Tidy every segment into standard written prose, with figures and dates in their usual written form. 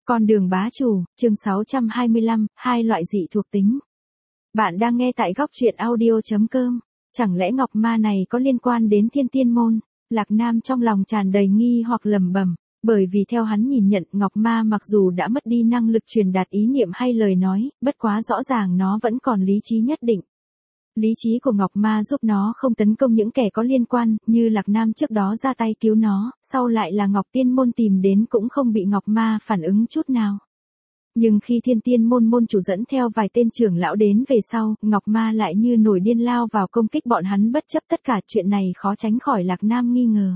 Con đường bá chủ, chương 625, hai loại dị thuộc tính. Bạn đang nghe tại góc truyện audio.com. Chẳng lẽ ngọc ma này có liên quan đến Thiên Tiên Môn? Lạc Nam trong lòng tràn đầy nghi hoặc lẩm bẩm, bởi vì theo hắn nhìn nhận ngọc ma mặc dù đã mất đi năng lực truyền đạt ý niệm hay lời nói, bất quá rõ ràng nó vẫn còn lý trí nhất định. Lý trí của ngọc ma giúp nó không tấn công những kẻ có liên quan, như Lạc Nam trước đó ra tay cứu nó, sau lại là Ngọc Tiên Môn tìm đến cũng không bị ngọc ma phản ứng chút nào. Nhưng khi Thiên Tiên Môn môn chủ dẫn theo vài tên trưởng lão đến về sau, ngọc ma lại như nổi điên lao vào công kích bọn hắn bất chấp tất cả. Chuyện này khó tránh khỏi Lạc Nam nghi ngờ.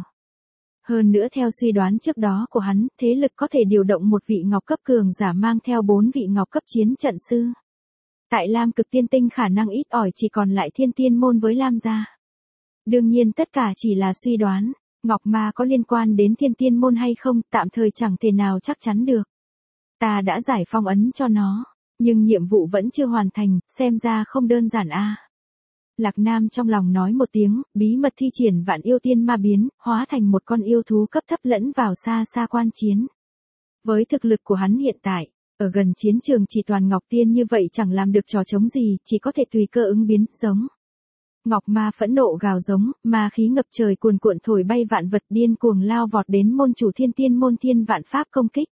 Hơn nữa theo suy đoán trước đó của hắn, thế lực có thể điều động một vị ngọc cấp cường giả mang theo 4 vị ngọc cấp chiến trận sư. Tại Lam Cực Tiên Tinh khả năng ít ỏi chỉ còn lại Thiên Tiên Môn với Lam gia. Đương nhiên tất cả chỉ là suy đoán, ngọc ma có liên quan đến Thiên Tiên Môn hay không, tạm thời chẳng thể nào chắc chắn được. Ta đã giải phong ấn cho nó, nhưng nhiệm vụ vẫn chưa hoàn thành, xem ra không đơn giản a. Lạc Nam trong lòng nói một tiếng, bí mật thi triển vạn yêu tiên ma biến, hóa thành một con yêu thú cấp thấp lẫn vào xa xa quan chiến. Với thực lực của hắn hiện tại, ở gần chiến trường chỉ toàn ngọc tiên như vậy chẳng làm được trò chống gì, chỉ có thể tùy cơ ứng biến, giống. Ngọc ma phẫn nộ gào giống, ma khí ngập trời cuồn cuộn thổi bay vạn vật điên cuồng lao vọt đến môn chủ Thiên Tiên Môn thiên vạn pháp công kích.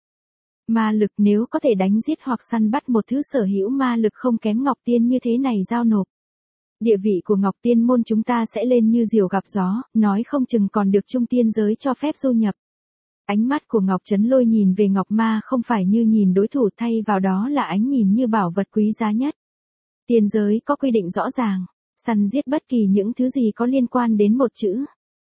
Ma lực nếu có thể đánh giết hoặc săn bắt một thứ sở hữu ma lực không kém ngọc tiên như thế này giao nộp. Địa vị của Ngọc Tiên Môn chúng ta sẽ lên như diều gặp gió, nói không chừng còn được trung tiên giới cho phép du nhập. Ánh mắt của Ngọc Chấn Lôi nhìn về ngọc ma không phải như nhìn đối thủ, thay vào đó là ánh nhìn như bảo vật quý giá nhất. Tiên giới có quy định rõ ràng, săn giết bất kỳ những thứ gì có liên quan đến một chữ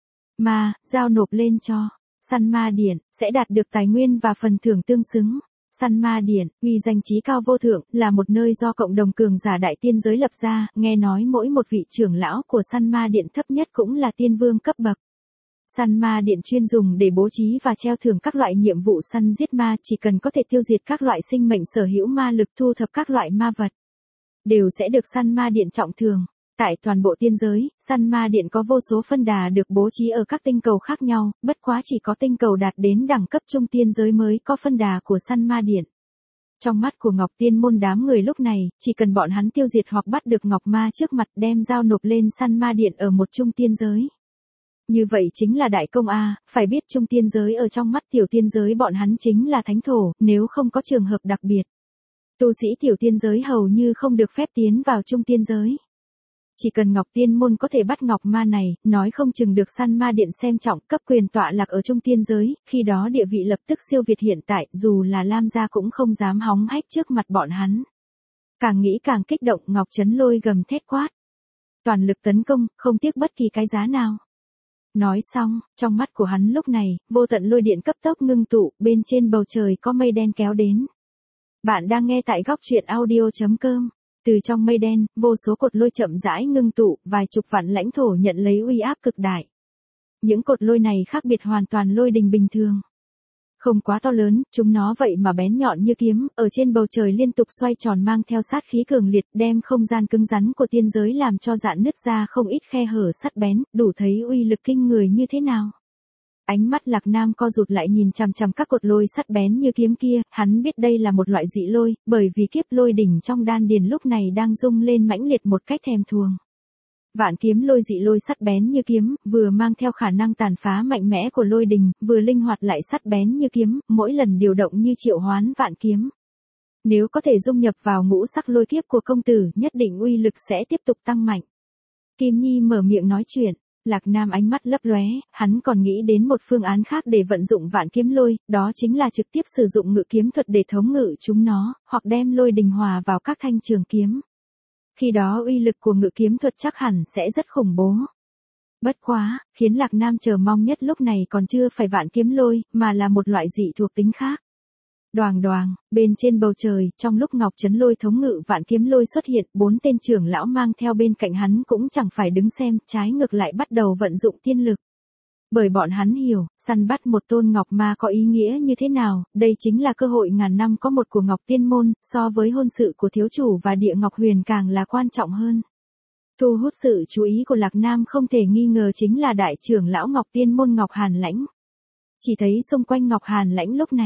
ma, giao nộp lên cho săn ma điện, sẽ đạt được tài nguyên và phần thưởng tương xứng. Săn ma điện, uy danh chí cao vô thượng, là một nơi do cộng đồng cường giả đại tiên giới lập ra, nghe nói mỗi một vị trưởng lão của săn ma điện thấp nhất cũng là tiên vương cấp bậc. Săn ma điện chuyên dùng để bố trí và treo thưởng các loại nhiệm vụ săn giết ma, chỉ cần có thể tiêu diệt các loại sinh mệnh sở hữu ma lực, thu thập các loại ma vật, đều sẽ được săn ma điện trọng thưởng. Tại toàn bộ tiên giới, săn ma điện có vô số phân đà được bố trí ở các tinh cầu khác nhau, bất quá chỉ có tinh cầu đạt đến đẳng cấp trung tiên giới mới có phân đà của săn ma điện. Trong mắt của Ngọc Tiên Môn đám người lúc này, chỉ cần bọn hắn tiêu diệt hoặc bắt được ngọc ma trước mặt đem giao nộp lên săn ma điện ở một trung tiên giới. Như vậy chính là đại công a, phải biết trung tiên giới ở trong mắt tiểu tiên giới bọn hắn chính là thánh thổ, nếu không có trường hợp đặc biệt. Tu sĩ tiểu tiên giới hầu như không được phép tiến vào trung tiên giới. Chỉ cần Ngọc Tiên Môn có thể bắt ngọc ma này, nói không chừng được săn ma điện xem trọng, cấp quyền tọa lạc ở trung tiên giới, khi đó địa vị lập tức siêu việt hiện tại, dù là Lam gia cũng không dám hóng hách trước mặt bọn hắn. Càng nghĩ càng kích động, Ngọc Chấn Lôi gầm thét quát. Toàn lực tấn công, không tiếc bất kỳ cái giá nào. Nói xong, trong mắt của hắn lúc này, vô tận lôi điện cấp tốc ngưng tụ, bên trên bầu trời có mây đen kéo đến. Bạn đang nghe tại góc truyện audio.com. Từ trong mây đen, vô số cột lôi chậm rãi ngưng tụ, vài chục vạn lãnh thổ nhận lấy uy áp cực đại. Những cột lôi này khác biệt hoàn toàn lôi đình bình thường. Không quá to lớn, chúng nó vậy mà bén nhọn như kiếm, ở trên bầu trời liên tục xoay tròn mang theo sát khí cường liệt, đem không gian cứng rắn của tiên giới làm cho rạn nứt ra không ít khe hở sắc bén, đủ thấy uy lực kinh người như thế nào. Ánh mắt Lạc Nam co rụt lại nhìn chằm chằm các cột lôi sắt bén như kiếm kia, hắn biết đây là một loại dị lôi, bởi vì kiếp lôi đỉnh trong đan điền lúc này đang rung lên mãnh liệt một cách thèm thuồng. Vạn kiếm lôi dị lôi sắt bén như kiếm, vừa mang theo khả năng tàn phá mạnh mẽ của lôi đình, vừa linh hoạt lại sắt bén như kiếm, mỗi lần điều động như triệu hoán vạn kiếm. Nếu có thể dung nhập vào ngũ sắc lôi kiếp của công tử, nhất định uy lực sẽ tiếp tục tăng mạnh. Kim Nhi mở miệng nói chuyện. Lạc Nam ánh mắt lấp lóe, hắn còn nghĩ đến một phương án khác để vận dụng vạn kiếm lôi, đó chính là trực tiếp sử dụng ngự kiếm thuật để thống ngự chúng nó, hoặc đem lôi đình hòa vào các thanh trường kiếm. Khi đó uy lực của ngự kiếm thuật chắc hẳn sẽ rất khủng bố. Bất quá, khiến Lạc Nam chờ mong nhất lúc này còn chưa phải vạn kiếm lôi, mà là một loại dị thuộc tính khác. Đoàng đoàng, bên trên bầu trời, trong lúc Ngọc Chấn Lôi thống ngự vạn kiếm lôi xuất hiện, 4 tên trưởng lão mang theo bên cạnh hắn cũng chẳng phải đứng xem, trái ngược lại bắt đầu vận dụng tiên lực. Bởi bọn hắn hiểu, săn bắt một tôn ngọc ma có ý nghĩa như thế nào, đây chính là cơ hội ngàn năm có một của Ngọc Tiên Môn, so với hôn sự của thiếu chủ và địa ngọc huyền càng là quan trọng hơn. Thu hút sự chú ý của Lạc Nam không thể nghi ngờ chính là đại trưởng lão Ngọc Tiên Môn Ngọc Hàn Lãnh. Chỉ thấy xung quanh Ngọc Hàn Lãnh lúc này,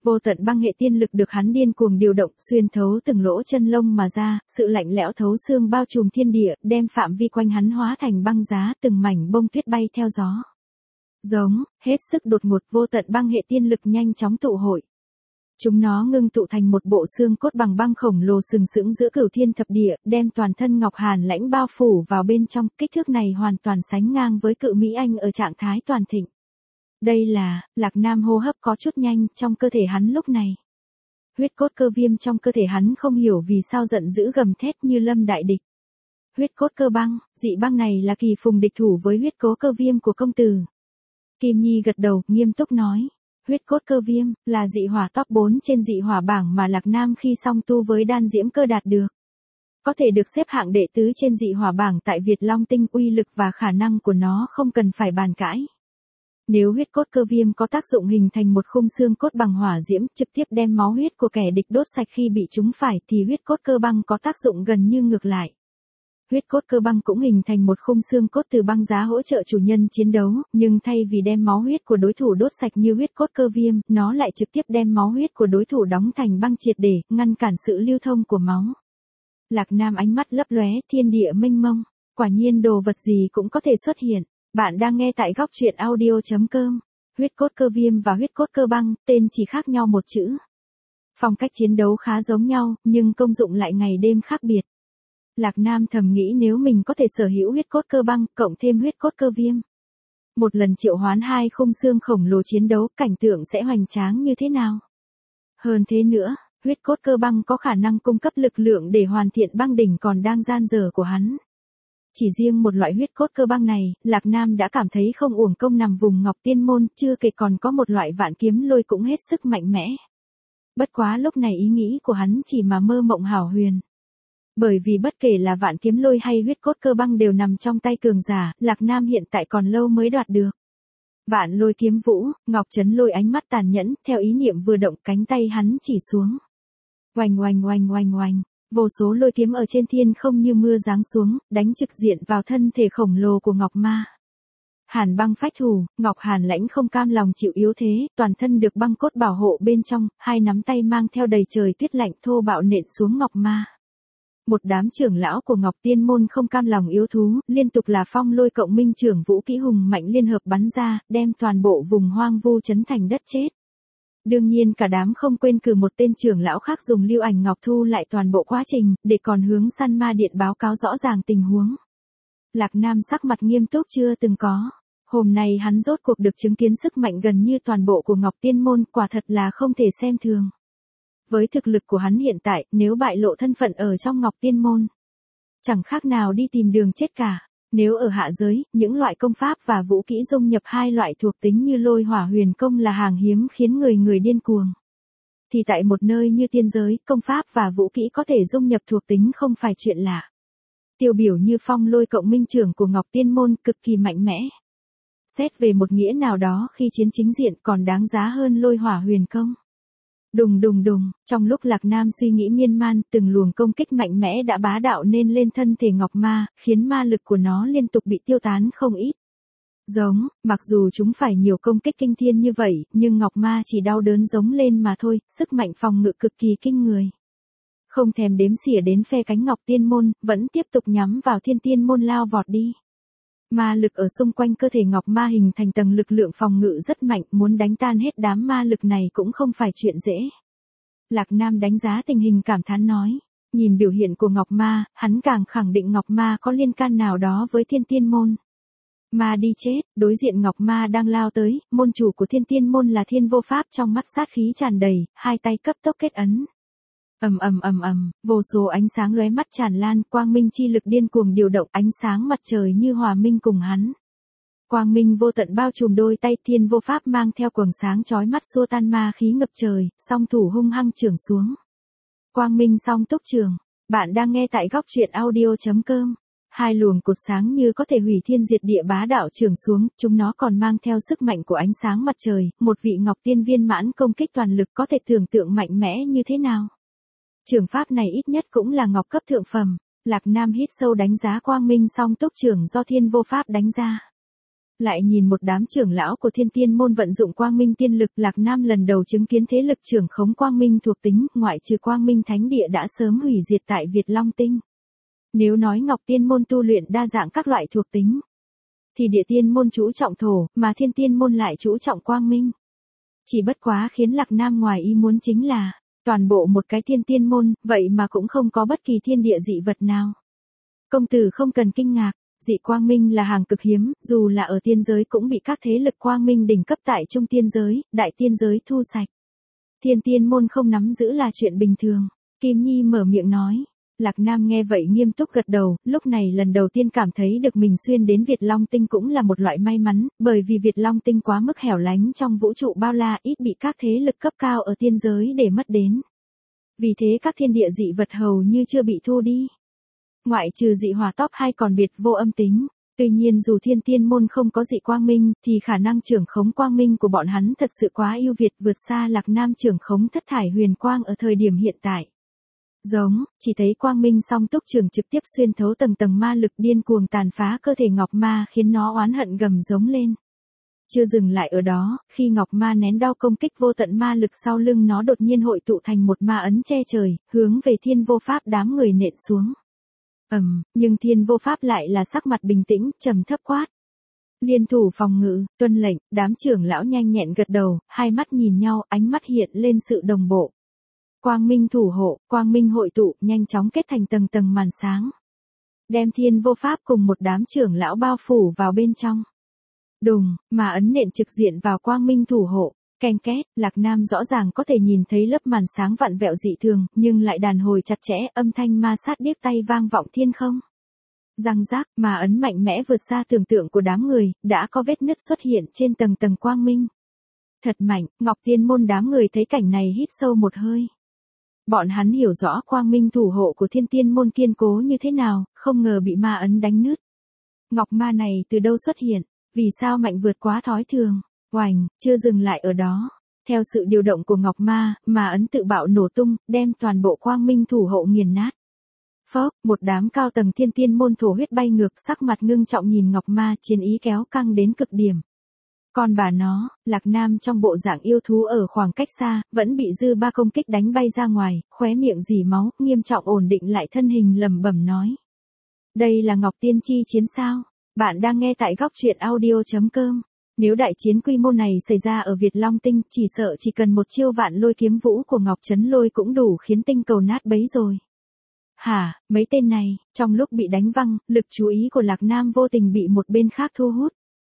Vô tận băng hệ tiên lực được hắn điên cuồng điều động, xuyên thấu từng lỗ chân lông mà ra, sự lạnh lẽo thấu xương bao trùm thiên địa, đem phạm vi quanh hắn hóa thành băng giá, từng mảnh bông tuyết bay theo gió. Giống, hết sức đột ngột, vô tận băng hệ tiên lực nhanh chóng tụ hội. Chúng nó ngưng tụ thành một bộ xương cốt bằng băng khổng lồ sừng sững giữa cửu thiên thập địa, đem toàn thân Ngọc Hàn Lãnh bao phủ vào bên trong, kích thước này hoàn toàn sánh ngang với cự Mỹ Anh ở trạng thái toàn thịnh. Đây là, Lạc Nam hô hấp có chút nhanh, trong cơ thể hắn lúc này. Huyết cốt cơ viêm trong cơ thể hắn không hiểu vì sao giận dữ gầm thét như lâm đại địch. Huyết cốt cơ băng, dị băng này là kỳ phùng địch thủ với huyết cố cơ viêm của công tử. Kim Nhi gật đầu, nghiêm túc nói. Huyết cốt cơ viêm, là dị hỏa top 4 trên dị hỏa bảng mà Lạc Nam khi song tu với đan diễm cơ đạt được. Có thể được xếp hạng đệ tứ trên dị hỏa bảng tại Việt Long Tinh, uy lực và khả năng của nó không cần phải bàn cãi. Nếu huyết cốt cơ viêm có tác dụng hình thành một khung xương cốt bằng hỏa diễm, trực tiếp đem máu huyết của kẻ địch đốt sạch khi bị trúng phải, thì huyết cốt cơ băng có tác dụng gần như ngược lại. Huyết cốt cơ băng cũng hình thành một khung xương cốt từ băng giá hỗ trợ chủ nhân chiến đấu, nhưng thay vì đem máu huyết của đối thủ đốt sạch như huyết cốt cơ viêm, nó lại trực tiếp đem máu huyết của đối thủ đóng thành băng triệt để ngăn cản sự lưu thông của máu. Lạc Nam ánh mắt lấp lóe, thiên địa mênh mông, quả nhiên đồ vật gì cũng có thể xuất hiện. Bạn đang nghe tại góc truyện audio.com. Huyết cốt cơ viêm và huyết cốt cơ băng, tên chỉ khác nhau một chữ. Phong cách chiến đấu khá giống nhau, nhưng công dụng lại ngày đêm khác biệt. Lạc Nam thầm nghĩ nếu mình có thể sở hữu huyết cốt cơ băng, cộng thêm huyết cốt cơ viêm. Một lần triệu hoán hai khung xương khổng lồ chiến đấu, cảnh tượng sẽ hoành tráng như thế nào? Hơn thế nữa, huyết cốt cơ băng có khả năng cung cấp lực lượng để hoàn thiện băng đỉnh còn đang dang dở của hắn. Chỉ riêng một loại huyết cốt cơ băng này, Lạc Nam đã cảm thấy không uổng công nằm vùng Ngọc Tiên Môn, chưa kể còn có một loại vạn kiếm lôi cũng hết sức mạnh mẽ. Bất quá lúc này ý nghĩ của hắn chỉ mà mơ mộng hảo huyền. Bởi vì bất kể là vạn kiếm lôi hay huyết cốt cơ băng đều nằm trong tay cường giả, Lạc Nam hiện tại còn lâu mới đoạt được. Vạn lôi kiếm vũ, Ngọc Trấn Lôi ánh mắt tàn nhẫn, theo ý niệm vừa động cánh tay hắn chỉ xuống. Oanh oanh oanh oanh oanh. Vô số lôi kiếm ở trên thiên không như mưa giáng xuống, đánh trực diện vào thân thể khổng lồ của Ngọc Ma. Hàn băng phách thủ, Ngọc Hàn Lãnh không cam lòng chịu yếu thế, toàn thân được băng cốt bảo hộ bên trong, hai nắm tay mang theo đầy trời tuyết lạnh thô bạo nện xuống Ngọc Ma. Một đám trưởng lão của Ngọc Tiên Môn không cam lòng yếu thú, liên tục là phong lôi cộng minh trưởng vũ kỹ hùng mạnh liên hợp bắn ra, đem toàn bộ vùng hoang vu chấn thành đất chết. Đương nhiên cả đám không quên cử một tên trưởng lão khác dùng lưu ảnh ngọc thu lại toàn bộ quá trình, để còn hướng săn ma điện báo cáo rõ ràng tình huống. Lạc Nam sắc mặt nghiêm túc chưa từng có. Hôm nay hắn rốt cuộc được chứng kiến sức mạnh gần như toàn bộ của Ngọc Tiên Môn, quả thật là không thể xem thường. Với thực lực của hắn hiện tại, nếu bại lộ thân phận ở trong Ngọc Tiên Môn, chẳng khác nào đi tìm đường chết cả. Nếu ở hạ giới, những loại công pháp và vũ kỹ dung nhập hai loại thuộc tính như lôi hỏa huyền công là hàng hiếm khiến người điên cuồng. Thì tại một nơi như tiên giới, công pháp và vũ kỹ có thể dung nhập thuộc tính không phải chuyện lạ. Tiêu biểu như phong lôi cộng minh trưởng của Ngọc Tiên Môn cực kỳ mạnh mẽ. Xét về một nghĩa nào đó khi chiến chính diện còn đáng giá hơn lôi hỏa huyền công. Đùng đùng đùng, trong lúc Lạc Nam suy nghĩ miên man, từng luồng công kích mạnh mẽ đã bá đạo nên lên thân thể Ngọc Ma, khiến ma lực của nó liên tục bị tiêu tán không ít. Giống, mặc dù chúng phải nhiều công kích kinh thiên như vậy, nhưng Ngọc Ma chỉ đau đớn giống lên mà thôi, sức mạnh phòng ngự cực kỳ kinh người. Không thèm đếm xỉa đến phe cánh Ngọc Tiên Môn, vẫn tiếp tục nhắm vào Thiên Tiên Môn lao vọt đi. Ma lực ở xung quanh cơ thể Ngọc Ma hình thành tầng lực lượng phòng ngự rất mạnh, muốn đánh tan hết đám ma lực này cũng không phải chuyện dễ. Lạc Nam đánh giá tình hình cảm thán nói, nhìn biểu hiện của Ngọc Ma, hắn càng khẳng định Ngọc Ma có liên can nào đó với Thiên Tiên Môn. Ma đi chết, đối diện Ngọc Ma đang lao tới, môn chủ của Thiên Tiên Môn là Thiên Vô Pháp trong mắt sát khí tràn đầy, hai tay cấp tốc kết ấn. Vô số ánh sáng lóe mắt tràn lan, quang minh chi lực điên cuồng điều động, ánh sáng mặt trời như hòa minh cùng hắn. Quang minh vô tận bao trùm đôi tay, Thiên Vô Pháp mang theo quầng sáng chói mắt xua tan ma khí ngập trời, song thủ hung hăng chưởng xuống. Quang minh song túc trường. Bạn đang nghe tại góc truyện audio.com. Hai luồng cột sáng như có thể hủy thiên diệt địa bá đạo chưởng xuống, chúng nó còn mang theo sức mạnh của ánh sáng mặt trời, một vị Ngọc Tiên viên mãn công kích toàn lực có thể tưởng tượng mạnh mẽ như thế nào. Trường pháp này ít nhất cũng là ngọc cấp thượng phẩm. Lạc Nam hít sâu đánh giá quang minh song túc trưởng do Thiên Vô Pháp đánh ra. Lại nhìn một đám trưởng lão của Thiên Tiên môn vận dụng quang minh tiên lực, Lạc Nam lần đầu chứng kiến thế lực trưởng khống quang minh thuộc tính, ngoại trừ quang minh thánh địa đã sớm hủy diệt tại Việt Long Tinh. Nếu nói Ngọc Tiên môn tu luyện đa dạng các loại thuộc tính, thì Địa Tiên môn chú trọng thổ, mà Thiên Tiên môn lại chú trọng quang minh. Chỉ bất quá khiến Lạc Nam ngoài ý muốn chính là, toàn bộ một cái Thiên Tiên môn, vậy mà cũng không có bất kỳ thiên địa dị vật nào. Công tử không cần kinh ngạc, dị quang minh là hàng cực hiếm, dù là ở tiên giới cũng bị các thế lực quang minh đỉnh cấp tại trung tiên giới, đại tiên giới thu sạch. Thiên Tiên môn không nắm giữ là chuyện bình thường. Kim Nhi mở miệng nói. Lạc Nam nghe vậy nghiêm túc gật đầu, lúc này lần đầu tiên cảm thấy được mình xuyên đến Việt Long Tinh cũng là một loại may mắn, bởi vì Việt Long Tinh quá mức hẻo lánh trong vũ trụ bao la, ít bị các thế lực cấp cao ở tiên giới để mất đến. Vì thế các thiên địa dị vật hầu như chưa bị thu đi. Ngoại trừ dị hỏa top 2 còn biệt vô âm tính. Tuy nhiên dù Thiên Tiên môn không có dị quang minh, thì khả năng trưởng khống quang minh của bọn hắn thật sự quá ưu việt, vượt xa Lạc Nam trưởng khống thất thải huyền quang ở thời điểm hiện tại. Giống, chỉ thấy quang minh song túc trường trực tiếp xuyên thấu tầng tầng ma lực điên cuồng tàn phá cơ thể Ngọc Ma, khiến nó oán hận gầm giống lên. Chưa dừng lại ở đó, khi Ngọc Ma nén đau công kích vô tận ma lực sau lưng nó đột nhiên hội tụ thành một ma ấn che trời, hướng về Thiên Vô Pháp đám người nện xuống. Nhưng Thiên Vô Pháp lại là sắc mặt bình tĩnh, trầm thấp quát. Liên thủ phòng ngự, tuân lệnh, đám trưởng lão nhanh nhẹn gật đầu, hai mắt nhìn nhau, ánh mắt hiện lên sự đồng bộ. Quang minh thủ hộ, quang minh hội tụ, nhanh chóng kết thành tầng tầng màn sáng. Đem Thiên Vô Pháp cùng một đám trưởng lão bao phủ vào bên trong. Đùng, mà ấn nện trực diện vào quang minh thủ hộ. Keng két, Lạc Nam rõ ràng có thể nhìn thấy lớp màn sáng vặn vẹo dị thường, nhưng lại đàn hồi chặt chẽ, âm thanh ma sát điếc tai vang vọng thiên không. Răng rác, mà ấn mạnh mẽ vượt xa tưởng tượng của đám người, đã có vết nứt xuất hiện trên tầng tầng quang minh. Thật mạnh, Ngọc Tiên môn đám người thấy cảnh này hít sâu một hơi. Bọn hắn hiểu rõ quang minh thủ hộ của Thiên Tiên môn kiên cố như thế nào, không ngờ bị ma ấn đánh nứt. Ngọc ma này từ đâu xuất hiện, vì sao mạnh vượt quá thói thường. Oành, chưa dừng lại ở đó. Theo sự điều động của Ngọc Ma, mà ấn tự bạo nổ tung, đem toàn bộ quang minh thủ hộ nghiền nát. Phốc, một đám cao tầng Thiên Tiên môn thổ huyết bay ngược, sắc mặt ngưng trọng nhìn Ngọc Ma, chiến ý kéo căng đến cực điểm. Còn bà nó, Lạc Nam trong bộ dạng yêu thú ở khoảng cách xa, vẫn bị dư ba công kích đánh bay ra ngoài, khóe miệng rỉ máu, nghiêm trọng ổn định lại thân hình lẩm bẩm nói. Đây là Ngọc Tiên chi chiến sao? Bạn đang nghe tại góc truyện audio.com. Nếu đại chiến quy mô này xảy ra ở Việt Long Tinh, chỉ sợ chỉ cần một chiêu vạn lôi kiếm vũ của Ngọc Trấn Lôi cũng đủ khiến tinh cầu nát bấy rồi. Hả, mấy tên này, trong lúc bị đánh văng, lực chú ý của Lạc Nam vô tình bị một bên khác thu hút.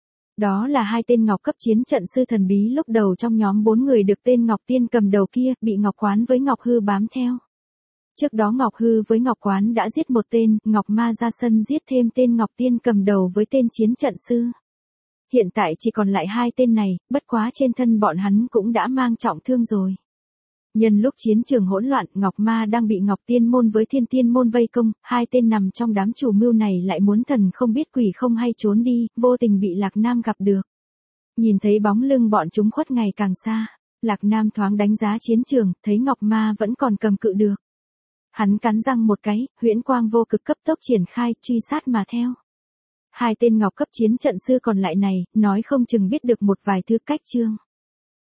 Đó là hai tên Ngọc cấp chiến trận sư thần bí lúc đầu trong nhóm 4 người được tên Ngọc Tiên cầm đầu kia, bị Ngọc Quán với Ngọc Hư bám theo. Trước đó Ngọc Hư với Ngọc Quán đã giết một tên, Ngọc Ma ra sân giết thêm tên Ngọc Tiên cầm đầu với tên chiến trận sư. Hiện tại chỉ còn lại hai tên này, bất quá trên thân bọn hắn cũng đã mang trọng thương rồi. Nhân lúc chiến trường hỗn loạn, Ngọc Ma đang bị Ngọc Tiên môn với Thiên Tiên môn vây công, hai tên nằm trong đám chủ mưu này lại muốn thần không biết quỷ không hay trốn đi, vô tình bị Lạc Nam gặp được. Nhìn thấy bóng lưng bọn chúng khuất ngày càng xa, Lạc Nam thoáng đánh giá chiến trường, thấy Ngọc Ma vẫn còn cầm cự được. Hắn cắn răng một cái, huyễn quang vô cực cấp tốc triển khai, truy sát mà theo. Hai tên Ngọc cấp chiến trận sư còn lại này, nói không chừng biết được một vài thứ cách chương.